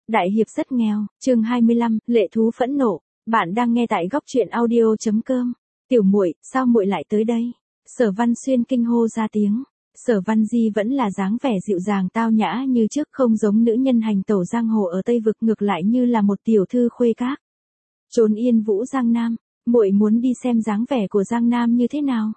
Đại hiệp rất nghèo, chương 25, lệ thú phẫn nộ. Bạn đang nghe tại góc truyện audio.com. Tiểu muội, sao muội lại tới đây? Sở Văn Xuyên kinh hô ra tiếng. Sở Văn Di vẫn là dáng vẻ dịu dàng tao nhã như trước, không giống nữ nhân hành tẩu giang hồ ở Tây Vực, ngược lại như là một tiểu thư khuê các. Trốn yên vũ Giang Nam, muội muốn đi xem dáng vẻ của Giang Nam như thế nào?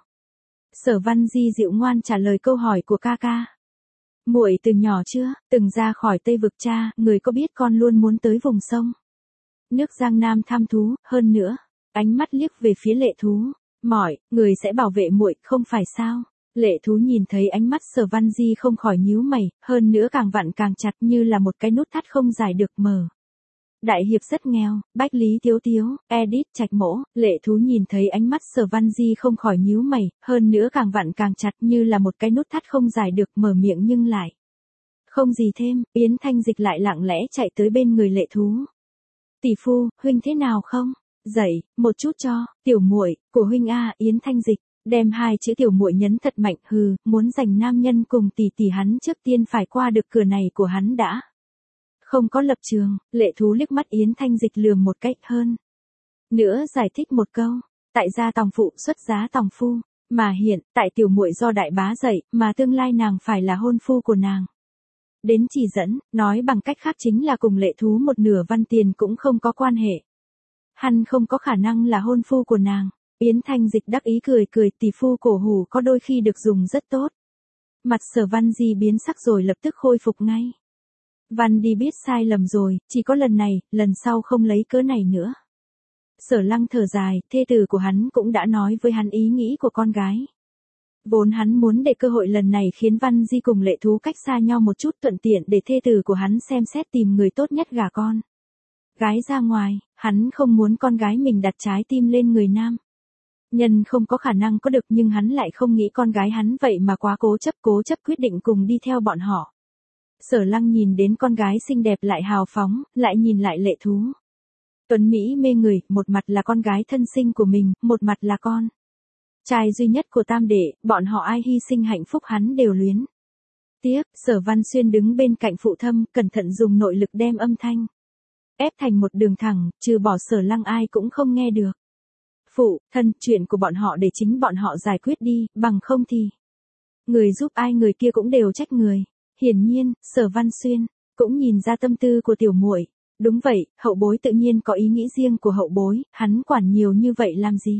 Sở Văn Di dịu ngoan trả lời câu hỏi của ca ca. Muội từ nhỏ chưa từng ra khỏi Tây Vực cha, người có biết con luôn muốn tới vùng sông nước Giang Nam thăm thú, hơn nữa, ánh mắt liếc về phía lệ thú, mỏi, người sẽ bảo vệ muội, không phải sao? Lệ thú nhìn thấy ánh mắt Sở Văn Di không khỏi nhíu mày, hơn nữa càng vặn càng chặt như là một cái nút thắt không giải được mở. Đại hiệp rất nghèo, Bách Lý Tiếu Tiếu, edit Trạch Mỗ. Lệ thú nhìn thấy ánh mắt Sở Văn Di không khỏi nhíu mày, hơn nữa càng vặn càng chặt như là một cái nút thắt không giải được mở miệng nhưng lại không gì thêm. Yến Thanh Dịch lại lặng lẽ chạy tới bên người lệ thú. Tỷ phu, huynh thế nào không? Dậy, một chút cho, tiểu muội của huynh a. Yến Thanh Dịch đem hai chữ tiểu muội nhấn thật mạnh, hừ, muốn giành nam nhân cùng tỷ tỷ hắn trước tiên phải qua được cửa này của hắn đã. Không có lập trường, lệ thú liếc mắt Yến Thanh Dịch lườm một cách hơn. Nữa giải thích một câu, tại gia tòng phụ xuất giá tòng phu, mà hiện, tại tiểu muội do đại bá dạy, mà tương lai nàng phải là hôn phu của nàng. Đến chỉ dẫn, nói bằng cách khác chính là cùng lệ thú một nửa văn tiền cũng không có quan hệ. Hắn không có khả năng là hôn phu của nàng. Yến Thanh Dịch đắc ý cười cười, tỷ phu cổ hủ có đôi khi được dùng rất tốt. Mặt Sở Văn Di biến sắc rồi lập tức khôi phục ngay. Văn đi biết sai lầm rồi, chỉ có lần này, lần sau không lấy cớ này nữa. Sở Lăng thở dài, thê tử của hắn cũng đã nói với hắn ý nghĩ của con gái. Vốn hắn muốn để cơ hội lần này khiến Văn Di cùng lệ thú cách xa nhau một chút, thuận tiện để thê tử của hắn xem xét tìm người tốt nhất gả con gái ra ngoài, hắn không muốn con gái mình đặt trái tim lên người nam nhân không có khả năng có được, nhưng hắn lại không nghĩ con gái hắn vậy mà quá cố chấp quyết định cùng đi theo bọn họ. Sở Lăng nhìn đến con gái xinh đẹp lại hào phóng, lại nhìn lại lệ thú tuấn mỹ mê người, một mặt là con gái thân sinh của mình, một mặt là con trai duy nhất của tam đệ, bọn họ ai hy sinh hạnh phúc hắn đều luyến tiếc. Sở Văn Xuyên đứng bên cạnh phụ thâm, cẩn thận dùng nội lực đem âm thanh ép thành một đường thẳng, trừ bỏ Sở Lăng ai cũng không nghe được. Phụ thân, chuyện của bọn họ để chính bọn họ giải quyết đi, bằng không thì người giúp ai người kia cũng đều trách người. Hiển nhiên, Sở Văn Xuyên cũng nhìn ra tâm tư của tiểu muội. Đúng vậy, hậu bối tự nhiên có ý nghĩ riêng của hậu bối, hắn quản nhiều như vậy làm gì?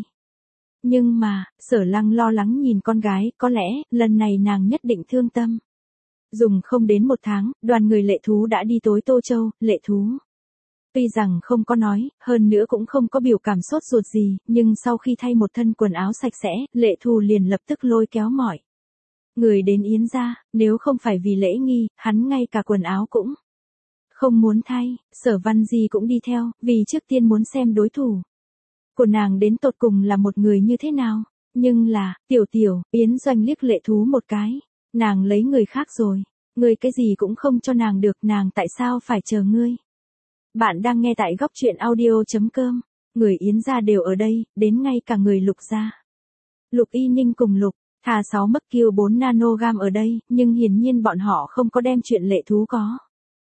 Nhưng mà, Sở Lăng lo lắng nhìn con gái, có lẽ, lần này nàng nhất định thương tâm. Dùng không đến một tháng, đoàn người lệ thú đã đi tới Tô Châu. Lệ thú tuy rằng không có nói, hơn nữa cũng không có biểu cảm sốt ruột gì, nhưng sau khi thay một thân quần áo sạch sẽ, lệ thú liền lập tức lôi kéo mọi người đến Yến gia, nếu không phải vì lễ nghi, hắn ngay cả quần áo cũng không muốn thay. Sở Văn Di cũng đi theo, vì trước tiên muốn xem đối thủ của nàng đến tột cùng là một người như thế nào. Nhưng là, tiểu, Yến Doanh liếc lệ thú một cái, nàng lấy người khác rồi, ngươi cái gì cũng không cho nàng được, nàng tại sao phải chờ ngươi? Bạn đang nghe tại góc truyện audio.com. Người Yến gia đều ở đây, đến ngay cả người Lục gia, Lục Y Ninh cùng Lục Thà 6 mất kiêu 4 nanogam ở đây, nhưng hiển nhiên bọn họ không có đem chuyện lệ thú có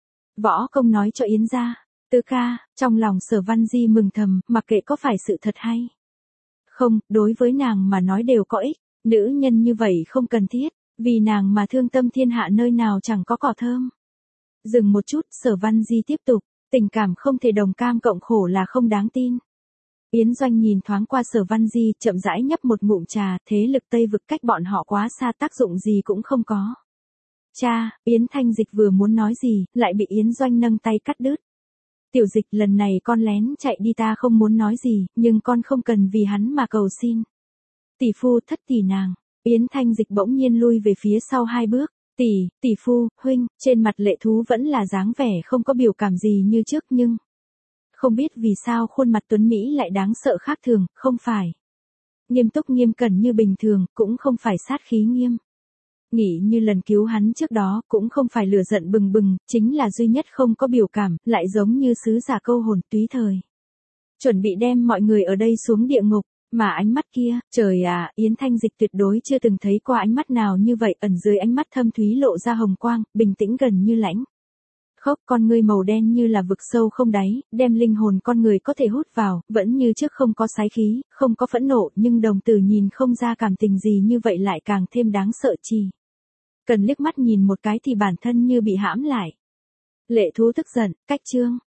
võ công nói cho Yến gia. Tứ ca, trong lòng Sở Văn Di mừng thầm, mặc kệ có phải sự thật hay không, đối với nàng mà nói đều có ích. Nữ nhân như vậy không cần thiết, vì nàng mà thương tâm thiên hạ nơi nào chẳng có cỏ thơm. Dừng một chút, Sở Văn Di tiếp tục, tình cảm không thể đồng cam cộng khổ là không đáng tin. Yến Doanh nhìn thoáng qua Sở Văn Di, chậm rãi nhấp một ngụm trà, thế lực Tây Vực cách bọn họ quá xa, tác dụng gì cũng không có. Cha, Yến Thanh Dịch vừa muốn nói gì, lại bị Yến Doanh nâng tay cắt đứt. Tiểu Dịch, lần này con lén chạy đi, ta không muốn nói gì, nhưng con không cần vì hắn mà cầu xin. Tỷ phu, thất tỷ nàng. Yến Thanh Dịch bỗng nhiên lui về phía sau 2 bước. Tỷ phu, huynh. Trên mặt lệ thú vẫn là dáng vẻ không có biểu cảm gì như trước, nhưng không biết vì sao khuôn mặt tuấn Mỹ lại đáng sợ khác thường, không phải nghiêm túc nghiêm cẩn như bình thường, cũng không phải sát khí nghiêm nghị như lần cứu hắn trước đó, cũng không phải lửa giận bừng bừng, chính là duy nhất không có biểu cảm, lại giống như sứ giả câu hồn, tùy thời chuẩn bị đem mọi người ở đây xuống địa ngục. Mà ánh mắt kia, trời à, Yến Thanh Dịch tuyệt đối chưa từng thấy qua ánh mắt nào như vậy, ẩn dưới ánh mắt thâm thúy lộ ra hồng quang, bình tĩnh gần như lãnh Khốc, con ngươi màu đen như là vực sâu không đáy, đem linh hồn con người có thể hút vào, vẫn như trước không có sái khí, không có phẫn nộ, nhưng đồng tử nhìn không ra cảm tình gì, như vậy lại càng thêm đáng sợ chi. Cần liếc mắt nhìn một cái thì bản thân như bị hãm lại. Lệ thú tức giận, cách chương.